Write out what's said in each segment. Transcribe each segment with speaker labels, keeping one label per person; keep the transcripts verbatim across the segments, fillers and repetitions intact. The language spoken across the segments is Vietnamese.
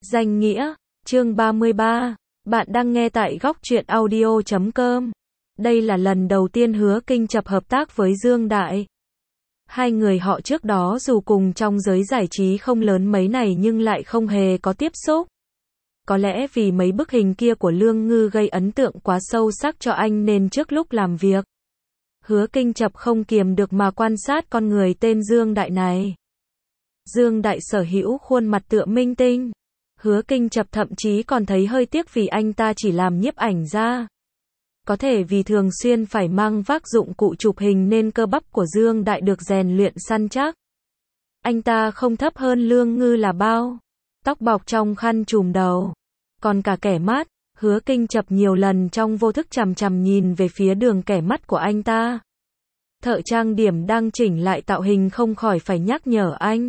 Speaker 1: Danh nghĩa, chương ba mươi ba. Bạn đang nghe tại góc truyện audio chấm com. Đây là lần đầu tiên Hứa Kinh Chập hợp tác với Dương Đại. Hai người họ trước đó dù cùng trong giới giải trí không lớn mấy này nhưng lại không hề có tiếp xúc. Có lẽ vì mấy bức hình kia của Lương Ngư gây ấn tượng quá sâu sắc cho anh nên trước lúc làm việc, Hứa Kinh Chập không kiềm được mà quan sát con người tên Dương Đại này. Dương Đại sở hữu khuôn mặt tựa minh tinh. Hứa Kinh Chập thậm chí còn thấy hơi tiếc vì anh ta chỉ làm nhiếp ảnh ra. Có thể vì thường xuyên phải mang vác dụng cụ chụp hình nên cơ bắp của Dương Đại được rèn luyện săn chắc. Anh ta không thấp hơn Lương Ngư là bao. Tóc bọc trong khăn trùm đầu. Còn cả kẻ mắt, Hứa Kinh Chập nhiều lần trong vô thức chằm chằm nhìn về phía đường kẻ mắt của anh ta. Thợ trang điểm đang chỉnh lại tạo hình không khỏi phải nhắc nhở anh.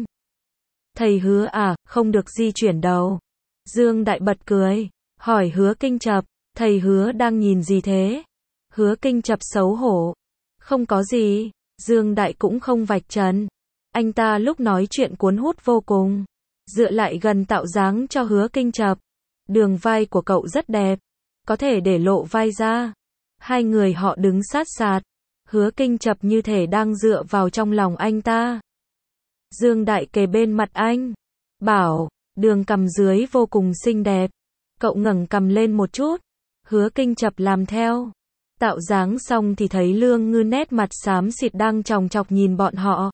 Speaker 1: Thầy Hứa à, không được di chuyển đầu. Dương Đại bật cười, hỏi Hứa Kinh Chập, thầy Hứa đang nhìn gì thế? Hứa Kinh Chập xấu hổ. Không có gì, Dương Đại cũng không vạch trần. Anh ta lúc nói chuyện cuốn hút vô cùng. Dựa lại gần tạo dáng cho Hứa Kinh Chập. Đường vai của cậu rất đẹp. Có thể để lộ vai ra. Hai người họ đứng sát sạt. Hứa Kinh Chập như thể đang dựa vào trong lòng anh ta. Dương Đại kề bên mặt anh. Bảo, đường cằm dưới vô cùng xinh đẹp. Cậu ngẩng cằm lên một chút. Hứa Kinh Chập làm theo. Tạo dáng xong thì thấy Lương Ngư nét mặt xám xịt đang chòng chọc nhìn bọn họ.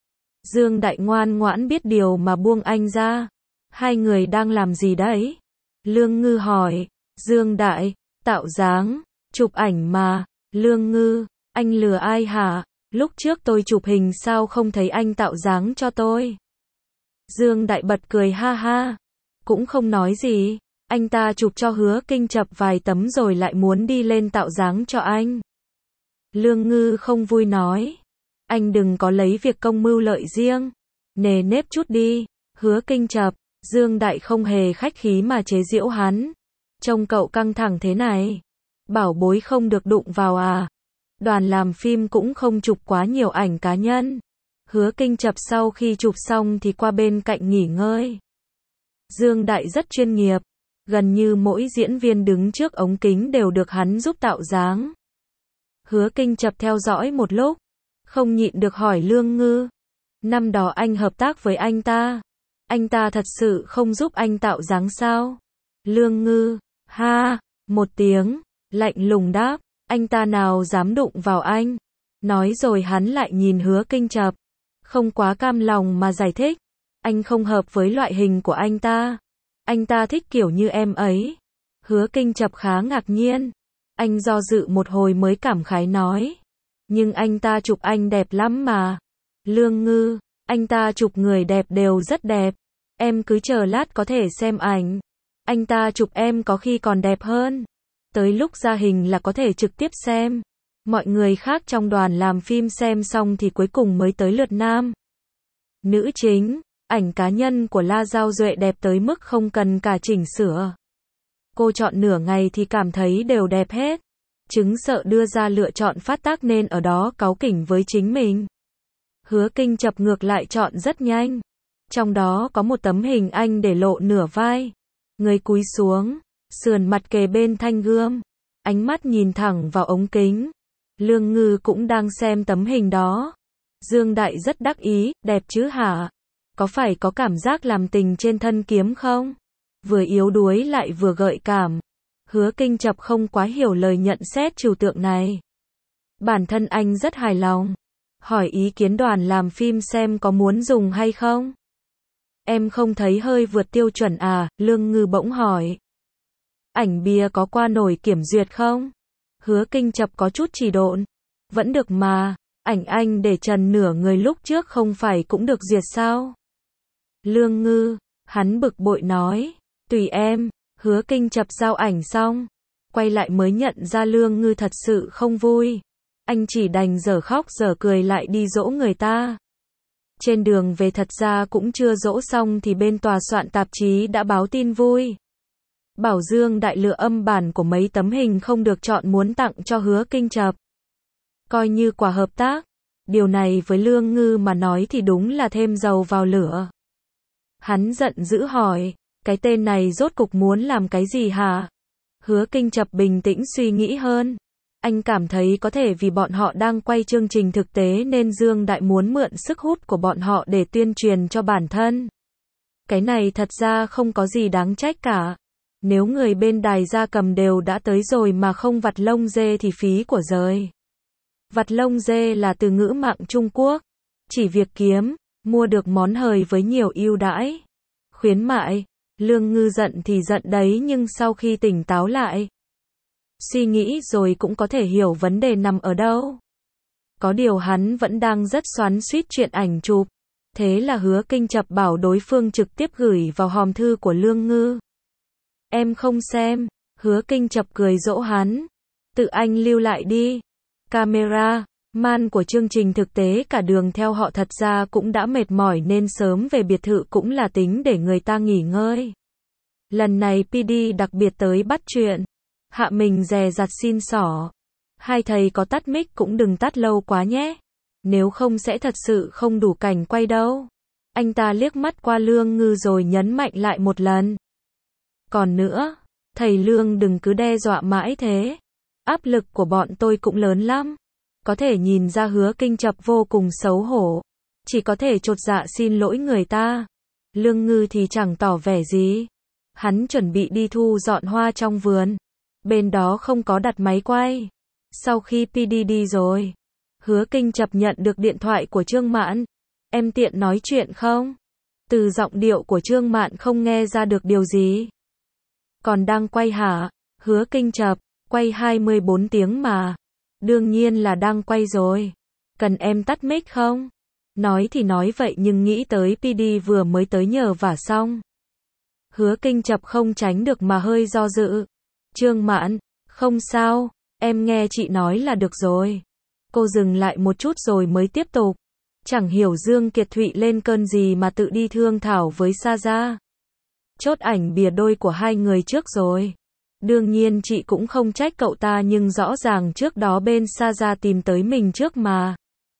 Speaker 1: Dương Đại ngoan ngoãn biết điều mà buông anh ra. Hai người đang làm gì đấy? Lương Ngư hỏi. Dương Đại, tạo dáng, chụp ảnh mà. Lương Ngư, anh lừa ai hả? Lúc trước tôi chụp hình sao không thấy anh tạo dáng cho tôi? Dương Đại bật cười ha ha. Cũng không nói gì. Anh ta chụp cho Hứa Kinh Chập vài tấm rồi lại muốn đi lên tạo dáng cho anh. Lương Ngư không vui nói. Anh đừng có lấy việc công mưu lợi riêng. Nề nếp chút đi. Hứa Kinh Chập. Dương Đại không hề khách khí mà chế giễu hắn. Trông cậu căng thẳng thế này. Bảo bối không được đụng vào à? Đoàn làm phim cũng không chụp quá nhiều ảnh cá nhân. Hứa Kinh Chập sau khi chụp xong thì qua bên cạnh nghỉ ngơi. Dương Đại rất chuyên nghiệp. Gần như mỗi diễn viên đứng trước ống kính đều được hắn giúp tạo dáng. Hứa Kinh Chập theo dõi một lúc. Không nhịn được hỏi Lương Ngư. Năm đó anh hợp tác với anh ta. Anh ta thật sự không giúp anh tạo dáng sao? Lương Ngư, ha, một tiếng, lạnh lùng đáp. Anh ta nào dám đụng vào anh. Nói rồi hắn lại nhìn Hứa Kinh Chập. Không quá cam lòng mà giải thích. Anh không hợp với loại hình của anh ta. Anh ta thích kiểu như em ấy. Hứa Kinh Chập khá ngạc nhiên. Anh do dự một hồi mới cảm khái nói. Nhưng anh ta chụp anh đẹp lắm mà. Lương Ngư, anh ta chụp người đẹp đều rất đẹp. Em cứ chờ lát có thể xem ảnh. Anh ta chụp em có khi còn đẹp hơn. Tới lúc ra hình là có thể trực tiếp xem. Mọi người khác trong đoàn làm phim xem xong thì cuối cùng mới tới lượt nam. Nữ chính, ảnh cá nhân của La Giao Duệ đẹp tới mức không cần cả chỉnh sửa. Cô chọn nửa ngày thì cảm thấy đều đẹp hết. Chứng sợ đưa ra lựa chọn phát tác nên ở đó cáu kỉnh với chính mình. Hứa Kinh Chập ngược lại chọn rất nhanh. Trong đó có một tấm hình anh để lộ nửa vai. Người cúi xuống, sườn mặt kề bên thanh gươm. Ánh mắt nhìn thẳng vào ống kính. Lương Ngư cũng đang xem tấm hình đó. Dương Đại rất đắc ý, đẹp chứ hả? Có phải có cảm giác làm tình trên thân kiếm không? Vừa yếu đuối lại vừa gợi cảm. Hứa Kinh Chập không quá hiểu lời nhận xét trừu tượng này. Bản thân anh rất hài lòng. Hỏi ý kiến đoàn làm phim xem có muốn dùng hay không? Em không thấy hơi vượt tiêu chuẩn à? Lương Ngư bỗng hỏi. Ảnh bìa có qua nổi kiểm duyệt không? Hứa Kinh Chập có chút chỉ độn. Vẫn được mà, ảnh anh để trần nửa người lúc trước không phải cũng được duyệt sao? Lương Ngư, hắn bực bội nói. Tùy em. Hứa Kinh Chập giao ảnh xong. Quay lại mới nhận ra Lương Ngư thật sự không vui. Anh chỉ đành dở khóc dở cười lại đi dỗ người ta. Trên đường về thật ra cũng chưa dỗ xong thì bên tòa soạn tạp chí đã báo tin vui. Bảo Dương Đại lựa âm bản của mấy tấm hình không được chọn muốn tặng cho Hứa Kinh Chập. Coi như quà hợp tác. Điều này với Lương Ngư mà nói thì đúng là thêm dầu vào lửa. Hắn giận dữ hỏi, Cái tên này rốt cục muốn làm cái gì hả? Hứa Kinh Chập bình tĩnh suy nghĩ hơn. Anh cảm thấy có thể vì bọn họ đang quay chương trình thực tế nên Dương Đại muốn mượn sức hút của bọn họ để tuyên truyền cho bản thân. Cái này thật ra không có gì đáng trách cả. Nếu người bên đài gia cầm đều đã tới rồi mà không vặt lông dê thì phí của giời. Vặt lông dê là từ ngữ mạng Trung Quốc. Chỉ việc kiếm, mua được món hời với nhiều ưu đãi. Khuyến mại, Lương Ngư giận thì giận đấy nhưng sau khi tỉnh táo lại. Suy nghĩ rồi cũng có thể hiểu vấn đề nằm ở đâu. Có điều hắn vẫn đang rất xoắn xuýt chuyện ảnh chụp. Thế là Hứa Kinh Chập bảo đối phương trực tiếp gửi vào hòm thư của Lương Ngư. Em không xem, Hứa Kinh Chập cười dỗ hắn. Tự anh lưu lại đi. Camera, man của chương trình thực tế cả đường theo họ thật ra cũng đã mệt mỏi nên sớm về biệt thự cũng là tính để người ta nghỉ ngơi. Lần này pê đê đặc biệt tới bắt chuyện. Hạ mình dè dặt xin xỏ. Hai thầy có tắt mic cũng đừng tắt lâu quá nhé. Nếu không sẽ thật sự không đủ cảnh quay đâu. Anh ta liếc mắt qua Lương Ngư rồi nhấn mạnh lại một lần. Còn nữa, thầy Lương đừng cứ đe dọa mãi thế. Áp lực của bọn tôi cũng lớn lắm. Có thể nhìn ra Hứa Kinh Chập vô cùng xấu hổ. Chỉ có thể chột dạ xin lỗi người ta. Lương Ngư thì chẳng tỏ vẻ gì. Hắn chuẩn bị đi thu dọn hoa trong vườn. Bên đó không có đặt máy quay. Sau khi pê đê đi rồi, Hứa Kinh Chập nhận được điện thoại của Trương Mạn. Em tiện nói chuyện không? Từ giọng điệu của Trương Mạn không nghe ra được điều gì. Còn đang quay hả? Hứa Kinh Chập, quay hai mươi bốn tiếng mà. Đương nhiên là đang quay rồi. Cần em tắt mic không? Nói thì nói vậy nhưng nghĩ tới pê đê vừa mới tới nhờ vả xong. Hứa Kinh Chập không tránh được mà hơi do dự. Trương Mạn, không sao, em nghe chị nói là được rồi. Cô dừng lại một chút rồi mới tiếp tục. Chẳng hiểu Dương Kiệt Thụy lên cơn gì mà tự đi thương thảo với Sa Gia. Chốt ảnh bìa đôi của hai người trước rồi. Đương nhiên chị cũng không trách cậu ta nhưng rõ ràng trước đó bên Sa Gia tìm tới mình trước mà.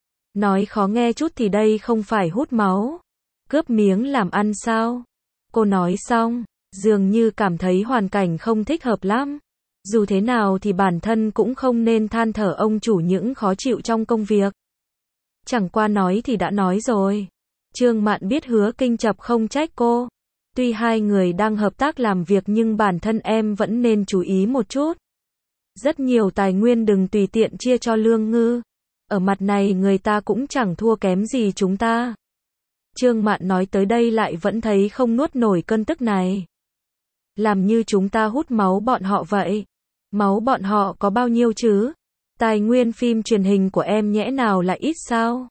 Speaker 1: Nói khó nghe chút thì đây không phải hút máu. Cướp miếng làm ăn sao? Cô nói xong, dường như cảm thấy hoàn cảnh không thích hợp lắm. Dù thế nào thì bản thân cũng không nên than thở ông chủ những khó chịu trong công việc. Chẳng qua nói thì đã nói rồi. Trương Mạn biết Hứa Kinh Chập không trách cô. Tuy hai người đang hợp tác làm việc nhưng bản thân em vẫn nên chú ý một chút. Rất nhiều tài nguyên đừng tùy tiện chia cho Lương Ngư. Ở mặt này người ta cũng chẳng thua kém gì chúng ta. Trương Mạn nói tới đây lại vẫn thấy không nuốt nổi cơn tức này. Làm như chúng ta hút máu bọn họ vậy. Máu bọn họ có bao nhiêu chứ? Tài nguyên phim truyền hình của em nhẽ nào lại ít sao?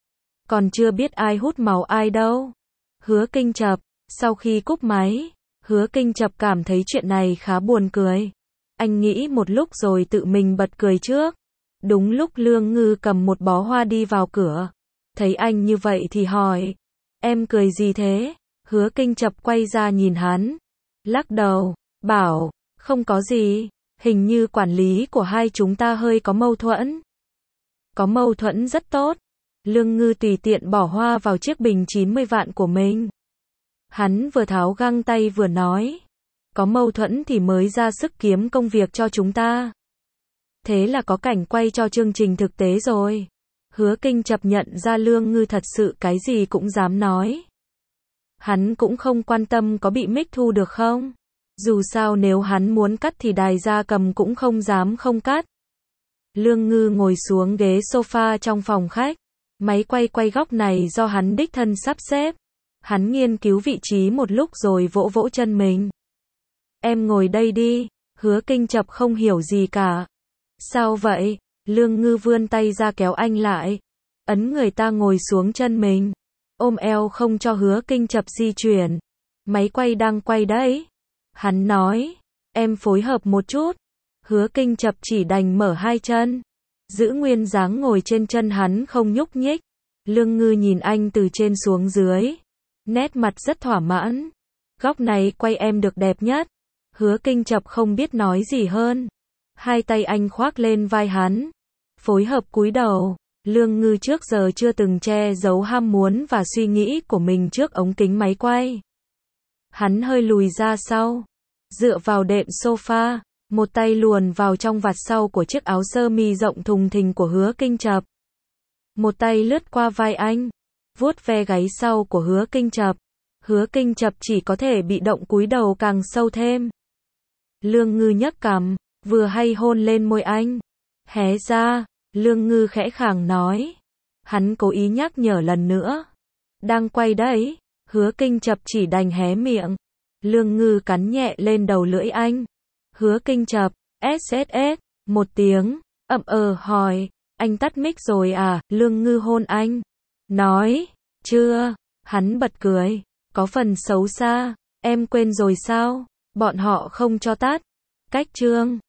Speaker 1: Còn chưa biết ai hút máu ai đâu. Hứa Kinh Chập, sau khi cúp máy, Hứa Kinh Chập cảm thấy chuyện này khá buồn cười. Anh nghĩ một lúc rồi tự mình bật cười trước. Đúng lúc Lương Ngư cầm một bó hoa đi vào cửa. Thấy anh như vậy thì hỏi. Em cười gì thế? Hứa Kinh Chập quay ra nhìn hắn. Lắc đầu, bảo, không có gì. Hình như quản lý của hai chúng ta hơi có mâu thuẫn. Có mâu thuẫn rất tốt. Lương Ngư tùy tiện bỏ hoa vào chiếc bình chín mươi vạn của mình. Hắn vừa tháo găng tay vừa nói. Có mâu thuẫn thì mới ra sức kiếm công việc cho chúng ta. Thế là có cảnh quay cho chương trình thực tế rồi. Hứa Kinh Chập nhận ra Lương Ngư thật sự cái gì cũng dám nói. Hắn cũng không quan tâm có bị mic thu được không. Dù sao nếu hắn muốn cắt thì đài gia cầm cũng không dám không cắt. Lương Ngư ngồi xuống ghế sofa trong phòng khách. Máy quay quay góc này do hắn đích thân sắp xếp. Hắn nghiên cứu vị trí một lúc rồi vỗ vỗ chân mình. Em ngồi đây đi. Hứa Kinh Chập không hiểu gì cả. Sao vậy? Lương Ngư vươn tay ra kéo anh lại. Ấn người ta ngồi xuống chân mình. Ôm eo không cho Hứa Kinh Chập di chuyển. Máy quay đang quay đấy. Hắn nói. Em phối hợp một chút. Hứa Kinh Chập chỉ đành mở hai chân. Giữ nguyên dáng ngồi trên chân hắn không nhúc nhích. Lương Ngư nhìn anh từ trên xuống dưới. Nét mặt rất thỏa mãn. Góc này quay em được đẹp nhất. Hứa Kinh Chập không biết nói gì hơn. Hai tay anh khoác lên vai hắn. Phối hợp cúi đầu. Lương Ngư trước giờ chưa từng che giấu ham muốn và suy nghĩ của mình trước ống kính máy quay. Hắn hơi lùi ra sau, dựa vào đệm sofa, một tay luồn vào trong vạt sau của chiếc áo sơ mi rộng thùng thình của Hứa Kinh Chập. Một tay lướt qua vai anh, vuốt ve gáy sau của Hứa Kinh Chập. Hứa Kinh Chập chỉ có thể bị động cúi đầu càng sâu thêm. Lương Ngư nhấc cằm, vừa hay hôn lên môi anh. Hé ra, Lương Ngư khẽ khàng nói. Hắn cố ý nhắc nhở lần nữa. Đang quay đấy. Hứa Kinh Chập chỉ đành hé miệng. Lương Ngư cắn nhẹ lên đầu lưỡi anh. Hứa Kinh Chập, ét ét ét, một tiếng, ậm ờ hỏi, anh tắt mic rồi à? Lương Ngư hôn anh. Nói, chưa, hắn bật cười, có phần xấu xa, em quên rồi sao? Bọn họ không cho tắt. Cách chương